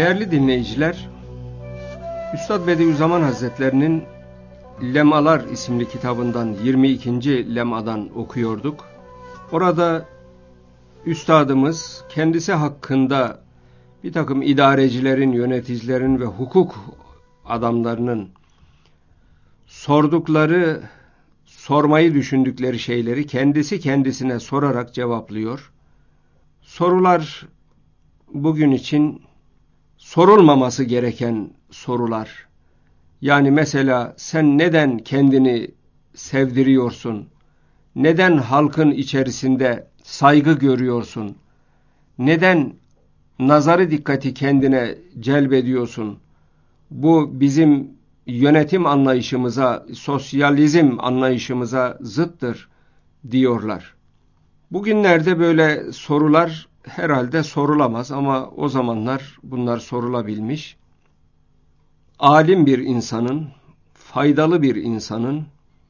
Değerli dinleyiciler, Üstad Bediüzzaman Hazretlerinin Lemalar isimli kitabından 22. lemadan okuyorduk. Orada Üstadımız kendisi hakkında bir takım idarecilerin, yöneticilerin ve hukuk adamlarının sormayı düşündükleri şeyleri kendisi kendisine sorarak cevaplıyor. Sorular bugün için sorulmaması gereken sorular. Yani mesela sen neden kendini sevdiriyorsun? Neden halkın içerisinde saygı görüyorsun? Neden nazarı dikkati kendine celbediyorsun? Bu bizim yönetim anlayışımıza, sosyalizm anlayışımıza zıttır diyorlar. Bugünlerde böyle sorular herhalde sorulamaz ama o zamanlar bunlar sorulabilmiş. Alim bir insanın, faydalı bir insanın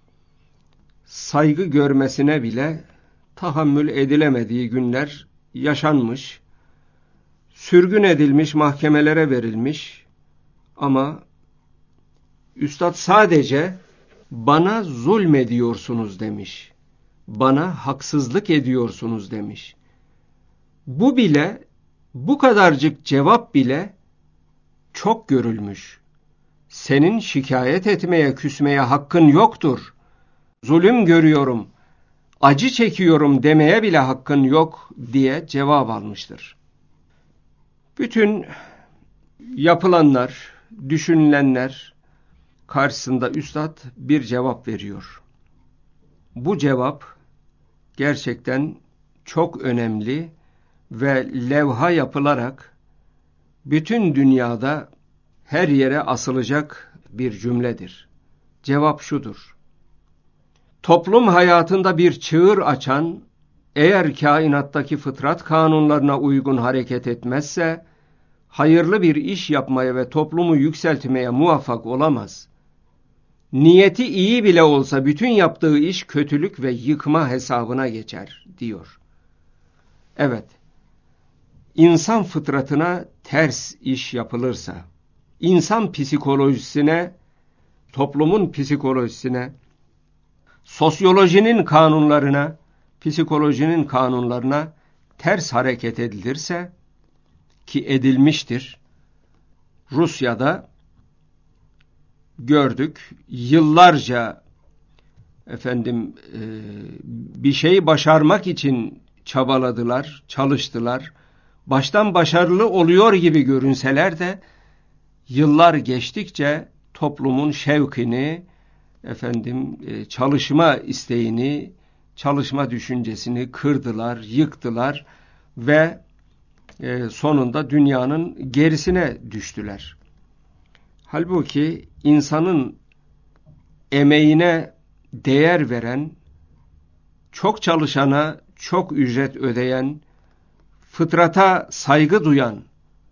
saygı görmesine bile tahammül edilemediği günler yaşanmış, sürgün edilmiş, mahkemelere verilmiş ama Üstad sadece bana zulmediyorsunuz demiş, bana haksızlık ediyorsunuz demiş. Bu bile, bu kadarcık cevap bile çok görülmüş. Senin şikayet etmeye, küsmeye hakkın yoktur. Zulüm görüyorum, acı çekiyorum demeye bile hakkın yok diye cevap almıştır. Bütün yapılanlar, düşünülenler karşısında Üstad bir cevap veriyor. Bu cevap gerçekten çok önemli ve levha yapılarak bütün dünyada her yere asılacak bir cümledir. Cevap şudur: toplum hayatında bir çığır açan, eğer kainattaki fıtrat kanunlarına uygun hareket etmezse, hayırlı bir iş yapmaya ve toplumu yükseltmeye muvaffak olamaz. Niyeti iyi bile olsa bütün yaptığı iş kötülük ve yıkma hesabına geçer, diyor. Evet, insan fıtratına ters iş yapılırsa, insan psikolojisine, toplumun psikolojisine, sosyolojinin kanunlarına, psikolojinin kanunlarına ters hareket edilirse, ki edilmiştir, Rusya'da gördük, yıllarca bir şey başarmak için çabaladılar, çalıştılar. Baştan başarılı oluyor gibi görünseler de yıllar geçtikçe toplumun şevkini, çalışma isteğini, çalışma düşüncesini kırdılar, yıktılar ve sonunda dünyanın gerisine düştüler. Halbuki insanın emeğine değer veren, çok çalışana çok ücret ödeyen, fıtrata saygı duyan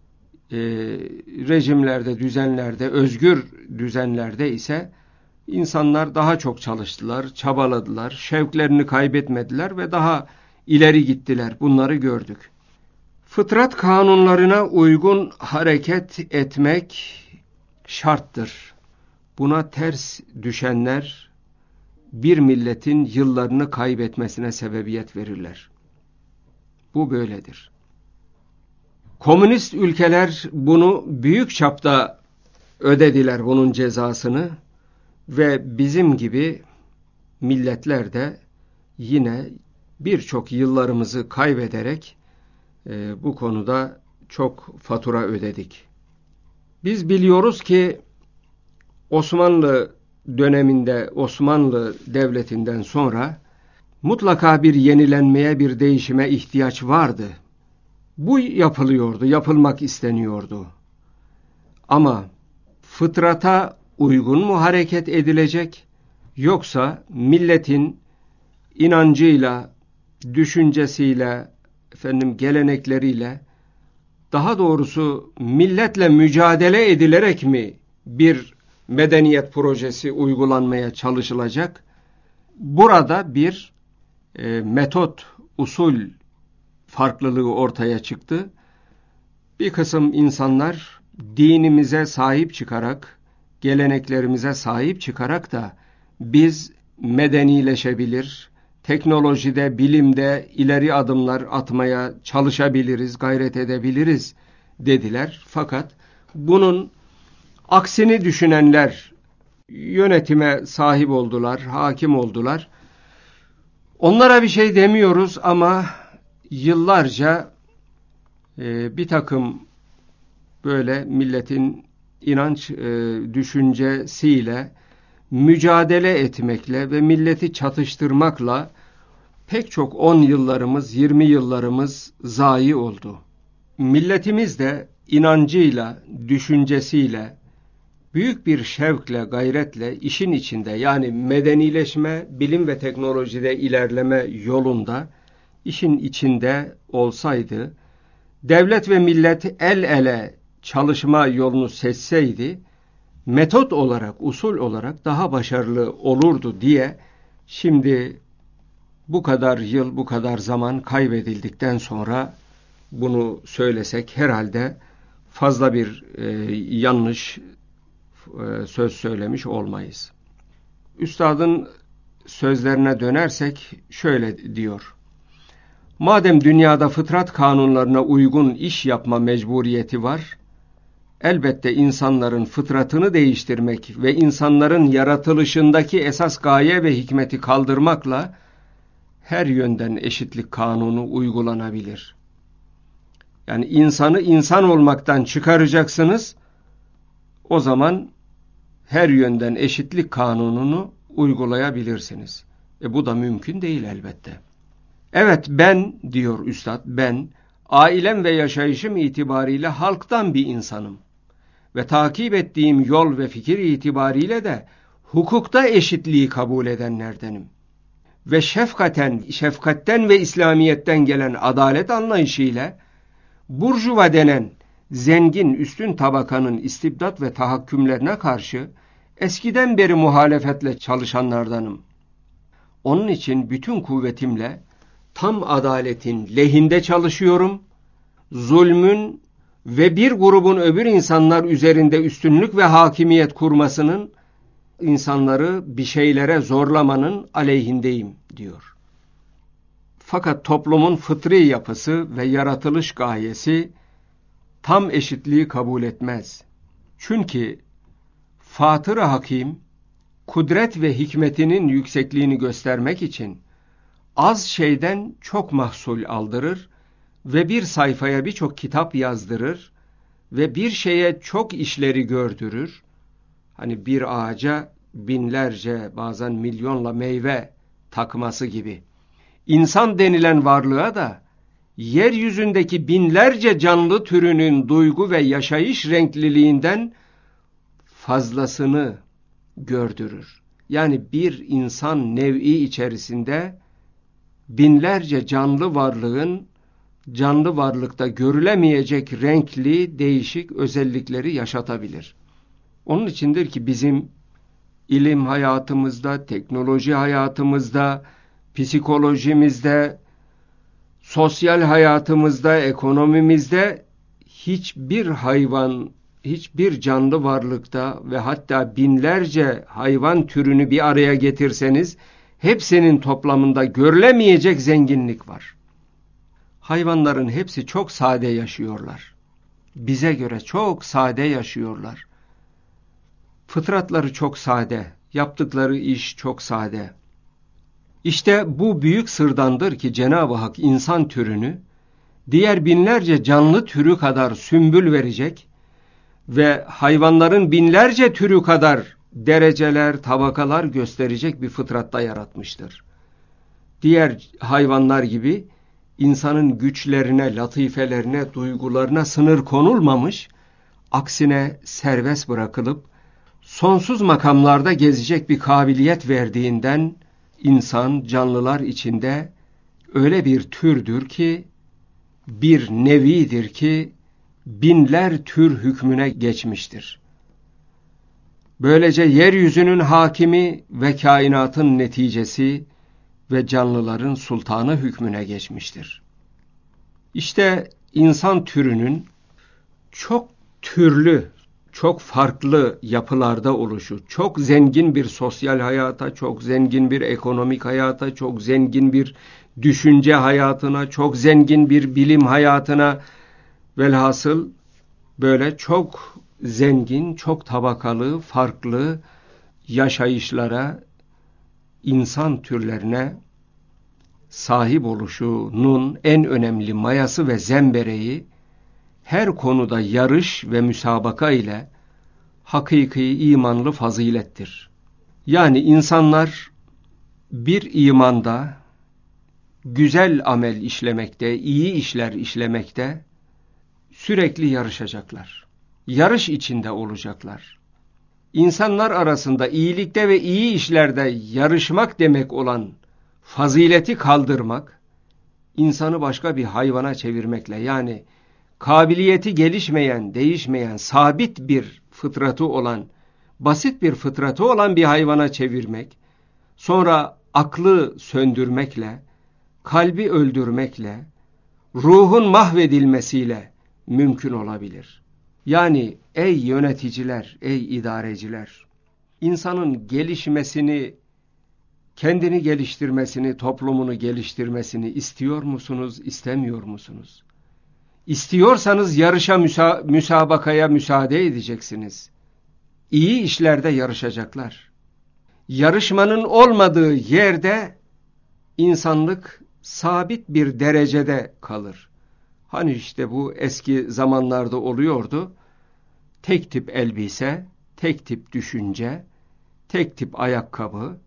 rejimlerde, düzenlerde, özgür düzenlerde ise insanlar daha çok çalıştılar, çabaladılar, şevklerini kaybetmediler ve daha ileri gittiler. Bunları gördük. Fıtrat kanunlarına uygun hareket etmek şarttır. Buna ters düşenler bir milletin yıllarını kaybetmesine sebebiyet verirler. Bu böyledir. Komünist ülkeler bunu büyük çapta ödediler, bunun cezasını, ve bizim gibi milletler de yine birçok yıllarımızı kaybederek bu konuda çok fatura ödedik. Biz biliyoruz ki Osmanlı döneminde, Osmanlı Devleti'nden sonra mutlaka bir yenilenmeye, bir değişime ihtiyaç vardı. Bu yapılıyordu, yapılmak isteniyordu. Ama fıtrata uygun mu hareket edilecek, yoksa milletin inancıyla, düşüncesiyle, gelenekleriyle, daha doğrusu milletle mücadele edilerek mi bir medeniyet projesi uygulanmaya çalışılacak? Burada bir metot, usul farklılığı ortaya çıktı. Bir kısım insanlar dinimize sahip çıkarak, geleneklerimize sahip çıkarak da biz medenileşebilir, teknolojide, bilimde ileri adımlar atmaya çalışabiliriz, gayret edebiliriz dediler. Fakat bunun aksini düşünenler yönetime sahip oldular, hakim oldular. Onlara bir şey demiyoruz ama yıllarca bir takım böyle milletin inanç düşüncesiyle mücadele etmekle ve milleti çatıştırmakla pek çok 10 yıllarımız, 20 yıllarımız zayi oldu. Milletimiz de inancıyla, düşüncesiyle, büyük bir şevkle, gayretle işin içinde, yani medenileşme, bilim ve teknolojide ilerleme yolunda işin içinde olsaydı, devlet ve millet el ele çalışma yolunu seçseydi, metot olarak, usul olarak daha başarılı olurdu diye şimdi bu kadar yıl, bu kadar zaman kaybedildikten sonra bunu söylesek herhalde fazla bir yanlış söz söylemiş olmayız. Üstadın sözlerine dönersek şöyle diyor: madem dünyada fıtrat kanunlarına uygun iş yapma mecburiyeti var, elbette insanların fıtratını değiştirmek ve insanların yaratılışındaki esas gaye ve hikmeti kaldırmakla her yönden eşitlik kanunu uygulanabilir. Yani insanı insan olmaktan çıkaracaksınız, o zaman her yönden eşitlik kanununu uygulayabilirsiniz. Bu da mümkün değil elbette. Evet, ben, diyor üstad, ben ailem ve yaşayışım itibariyle halktan bir insanım. Ve takip ettiğim yol ve fikir itibariyle de hukukta eşitliği kabul edenlerdenim. Ve şefkatten ve İslamiyet'ten gelen adalet anlayışıyla burjuva denen zengin üstün tabakanın istibdat ve tahakkümlerine karşı eskiden beri muhalefetle çalışanlardanım. Onun için bütün kuvvetimle tam adaletin lehinde çalışıyorum, zulmün ve bir grubun öbür insanlar üzerinde üstünlük ve hakimiyet kurmasının, insanları bir şeylere zorlamanın aleyhindeyim diyor. Fakat toplumun fıtri yapısı ve yaratılış gayesi tam eşitliği kabul etmez. Çünkü Fatır-ı Hakim, kudret ve hikmetinin yüksekliğini göstermek için az şeyden çok mahsul aldırır ve bir sayfaya birçok kitap yazdırır ve bir şeye çok işleri gördürür. Hani bir ağaca binlerce, bazen milyonla meyve takması gibi. İnsan denilen varlığa da yeryüzündeki binlerce canlı türünün duygu ve yaşayış renkliliğinden fazlasını gördürür. Yani bir insan nev'i içerisinde binlerce canlı varlığın canlı varlıkta görülemeyecek renkli, değişik özellikleri yaşatabilir. Onun içindir ki bizim ilim hayatımızda, teknoloji hayatımızda, psikolojimizde, sosyal hayatımızda, ekonomimizde hiçbir hayvan, hiçbir canlı varlıkta ve hatta binlerce hayvan türünü bir araya getirseniz hepsinin toplamında görülemeyecek zenginlik var. Hayvanların hepsi çok sade yaşıyorlar. Bize göre çok sade yaşıyorlar. Fıtratları çok sade, yaptıkları iş çok sade. İşte bu büyük sırdandır ki Cenab-ı Hak insan türünü diğer binlerce canlı türü kadar sümbül verecek ve hayvanların binlerce türü kadar dereceler, tabakalar gösterecek bir fıtratta yaratmıştır. Diğer hayvanlar gibi insanın güçlerine, latifelerine, duygularına sınır konulmamış, aksine serbest bırakılıp sonsuz makamlarda gezecek bir kabiliyet verdiğinden insan canlılar içinde öyle bir türdür ki, bir nevidir ki binler tür hükmüne geçmiştir. Böylece yeryüzünün hakimi ve kainatın neticesi ve canlıların sultanı hükmüne geçmiştir. İşte insan türünün çok türlü, çok farklı yapılarda oluşu, çok zengin bir sosyal hayata, çok zengin bir ekonomik hayata, çok zengin bir düşünce hayatına, çok zengin bir bilim hayatına, velhasıl böyle çok zengin, çok tabakalı, farklı yaşayışlara, insan türlerine sahip oluşunun en önemli mayası ve zembereği, her konuda yarış ve müsabaka ile hakiki imanlı fazilettir. Yani insanlar bir imanda güzel amel işlemekte, iyi işler işlemekte sürekli yarışacaklar. Yarış içinde olacaklar. İnsanlar arasında iyilikte ve iyi işlerde yarışmak demek olan fazileti kaldırmak, insanı başka bir hayvana çevirmekle, yani kabiliyeti gelişmeyen, değişmeyen, sabit bir fıtratı olan, basit bir fıtratı olan bir hayvana çevirmek, sonra aklı söndürmekle, kalbi öldürmekle, ruhun mahvedilmesiyle mümkün olabilir. Yani ey yöneticiler, ey idareciler, insanın gelişmesini, kendini geliştirmesini, toplumunu geliştirmesini istiyor musunuz, istemiyor musunuz? İstiyorsanız yarışa, müsabakaya müsaade edeceksiniz. İyi işlerde yarışacaklar. Yarışmanın olmadığı yerde insanlık sabit bir derecede kalır. Hani işte bu eski zamanlarda oluyordu. Tek tip elbise, tek tip düşünce, tek tip ayakkabı,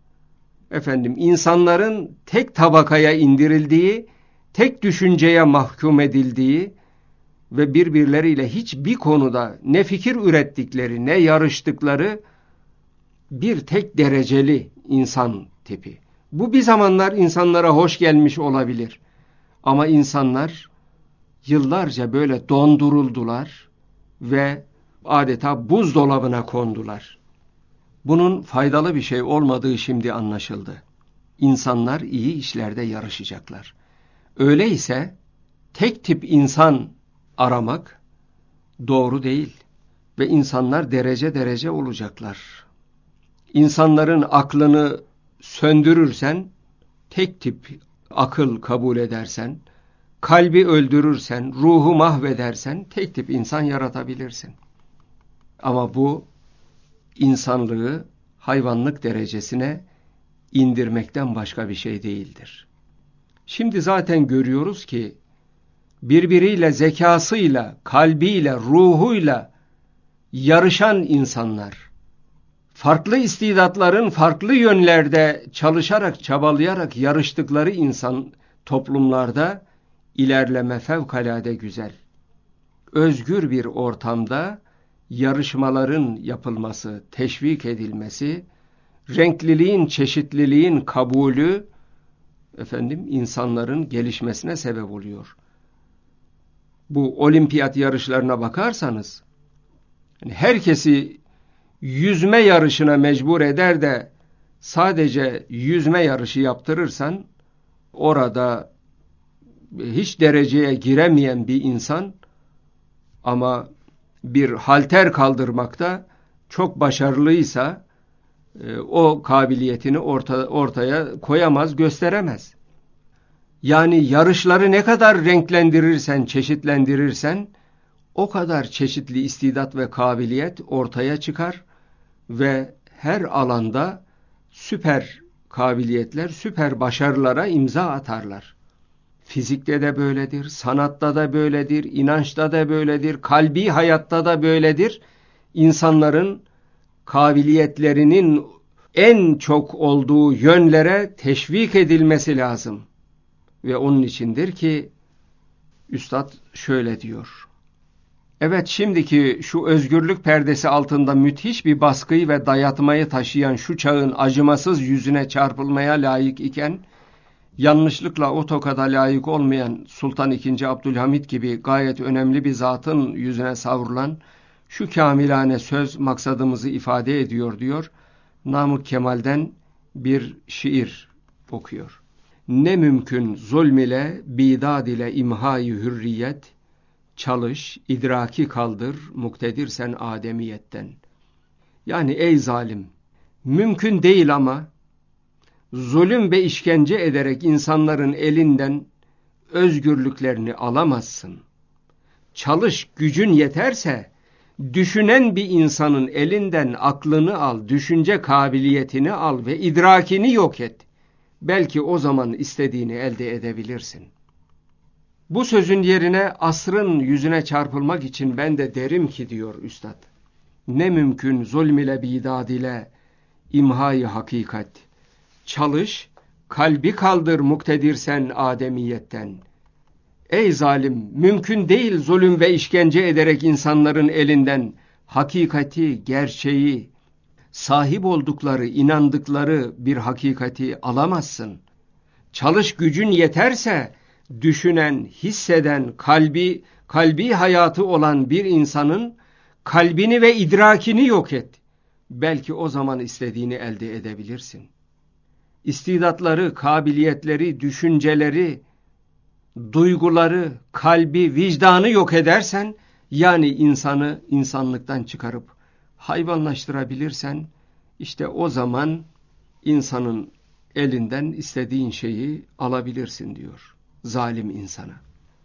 insanların tek tabakaya indirildiği, tek düşünceye mahkum edildiği ve birbirleriyle hiçbir konuda ne fikir ürettikleri, ne yarıştıkları bir tek dereceli insan tipi. Bu bir zamanlar insanlara hoş gelmiş olabilir. Ama insanlar yıllarca böyle donduruldular ve adeta buzdolabına kondular. Bunun faydalı bir şey olmadığı şimdi anlaşıldı. İnsanlar iyi işlerde yarışacaklar. Öyleyse tek tip insan aramak doğru değil ve insanlar derece derece olacaklar. İnsanların aklını söndürürsen, tek tip akıl kabul edersen, kalbi öldürürsen, ruhu mahvedersen tek tip insan yaratabilirsin. Ama bu insanlığı hayvanlık derecesine indirmekten başka bir şey değildir. Şimdi zaten görüyoruz ki birbiriyle zekasıyla, kalbiyle, ruhuyla yarışan insanlar, farklı istidatların farklı yönlerde çalışarak, çabalayarak yarıştıkları insan toplumlarda ilerleme fevkalade güzel. Özgür bir ortamda yarışmaların yapılması, teşvik edilmesi, renkliliğin, çeşitliliğin kabulü insanların gelişmesine sebep oluyor. Bu olimpiyat yarışlarına bakarsanız herkesi yüzme yarışına mecbur eder de sadece yüzme yarışı yaptırırsan orada hiç dereceye giremeyen bir insan ama bir halter kaldırmakta çok başarılıysa o kabiliyetini ortaya koyamaz, gösteremez. Yani yarışları ne kadar renklendirirsen, çeşitlendirirsen o kadar çeşitli istidat ve kabiliyet ortaya çıkar ve her alanda süper kabiliyetler, süper başarılara imza atarlar. Fizikte de böyledir, sanatta da böyledir, inançta da böyledir, kalbi hayatta da böyledir. İnsanların kabiliyetlerinin en çok olduğu yönlere teşvik edilmesi lazım. Ve onun içindir ki Üstad şöyle diyor. Evet, şimdiki şu özgürlük perdesi altında müthiş bir baskıyı ve dayatmayı taşıyan şu çağın acımasız yüzüne çarpılmaya layık iken, yanlışlıkla o tokada layık olmayan Sultan II. Abdülhamit gibi gayet önemli bir zatın yüzüne savrulan şu kamilane söz maksadımızı ifade ediyor diyor. Namık Kemal'den bir şiir okuyor. Ne mümkün zulm ile, bidad ile imhayı hürriyet, Çalış, idraki kaldır, muktedirsen ademiyetten. Yani ey zalim, mümkün değil ama zulüm ve işkence ederek insanların elinden özgürlüklerini alamazsın. Çalış, gücün yeterse, düşünen bir insanın elinden aklını al, düşünce kabiliyetini al ve idrakini yok et. Belki o zaman istediğini elde edebilirsin. Bu sözün yerine asrın yüzüne çarpılmak için ben de derim ki diyor üstad, ne mümkün zulm ile bidad ile imhayı hakikat. Çalış, kalbi kaldır muktedirsen ademiyetten. Ey zalim, mümkün değil zulüm ve işkence ederek insanların elinden hakikati, gerçeği, sahip oldukları, inandıkları bir hakikati alamazsın. Çalış, gücün yeterse, düşünen, hisseden, kalbi hayatı olan bir insanın kalbini ve idrakini yok et. Belki o zaman istediğini elde edebilirsin. İstidatları, kabiliyetleri, düşünceleri, duyguları, kalbi, vicdanı yok edersen, yani insanı insanlıktan çıkarıp hayvanlaştırabilirsen, işte o zaman insanın elinden istediğin şeyi alabilirsin diyor zalim insana.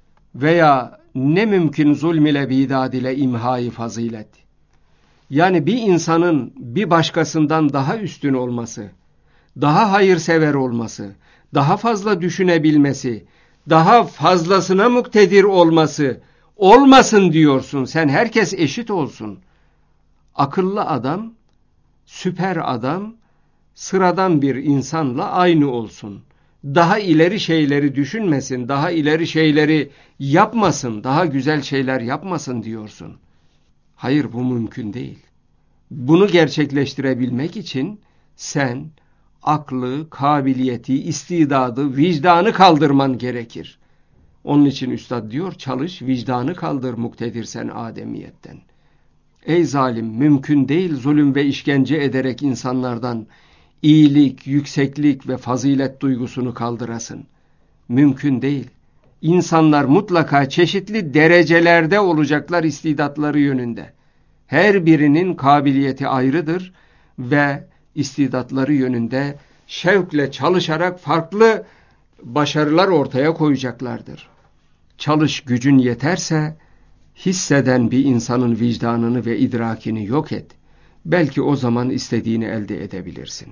Veya ne mümkün zulm ile bidad ile imhai fazilet. Yani bir insanın bir başkasından daha üstün olması, daha hayırsever olması, daha fazla düşünebilmesi, daha fazlasına muktedir olması olmasın diyorsun. Sen herkes eşit olsun. Akıllı adam, süper adam, sıradan bir insanla aynı olsun. Daha ileri şeyleri düşünmesin, daha ileri şeyleri yapmasın, daha güzel şeyler yapmasın diyorsun. Hayır, bu mümkün değil. Bunu gerçekleştirebilmek için sen aklı, kabiliyeti, istidadı, vicdanı kaldırman gerekir. Onun için üstad diyor, çalış, vicdanı kaldır muktedirsen ademiyetten. Ey zalim, mümkün değil zulüm ve işkence ederek insanlardan iyilik, yükseklik ve fazilet duygusunu kaldırasın. Mümkün değil. İnsanlar mutlaka çeşitli derecelerde olacaklar istidatları yönünde. Her birinin kabiliyeti ayrıdır ve istidatları yönünde şevkle çalışarak farklı başarılar ortaya koyacaklardır. Çalış, gücün yeterse, hisseden bir insanın vicdanını ve idrakini yok et. Belki o zaman istediğini elde edebilirsin.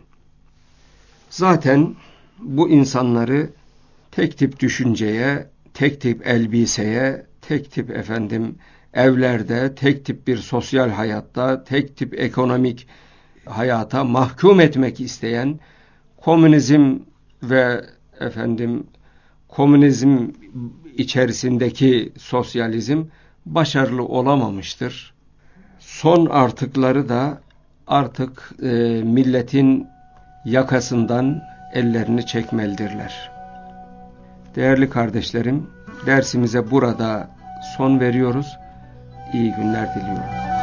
Zaten bu insanları tek tip düşünceye, tek tip elbiseye, tek tip evlerde, tek tip bir sosyal hayatta, tek tip ekonomik hayata mahkum etmek isteyen komünizm ve komünizm içerisindeki sosyalizm başarılı olamamıştır. Son artıkları da artık milletin yakasından ellerini çekmelidirler. Değerli kardeşlerim, dersimize burada son veriyoruz. İyi günler diliyorum.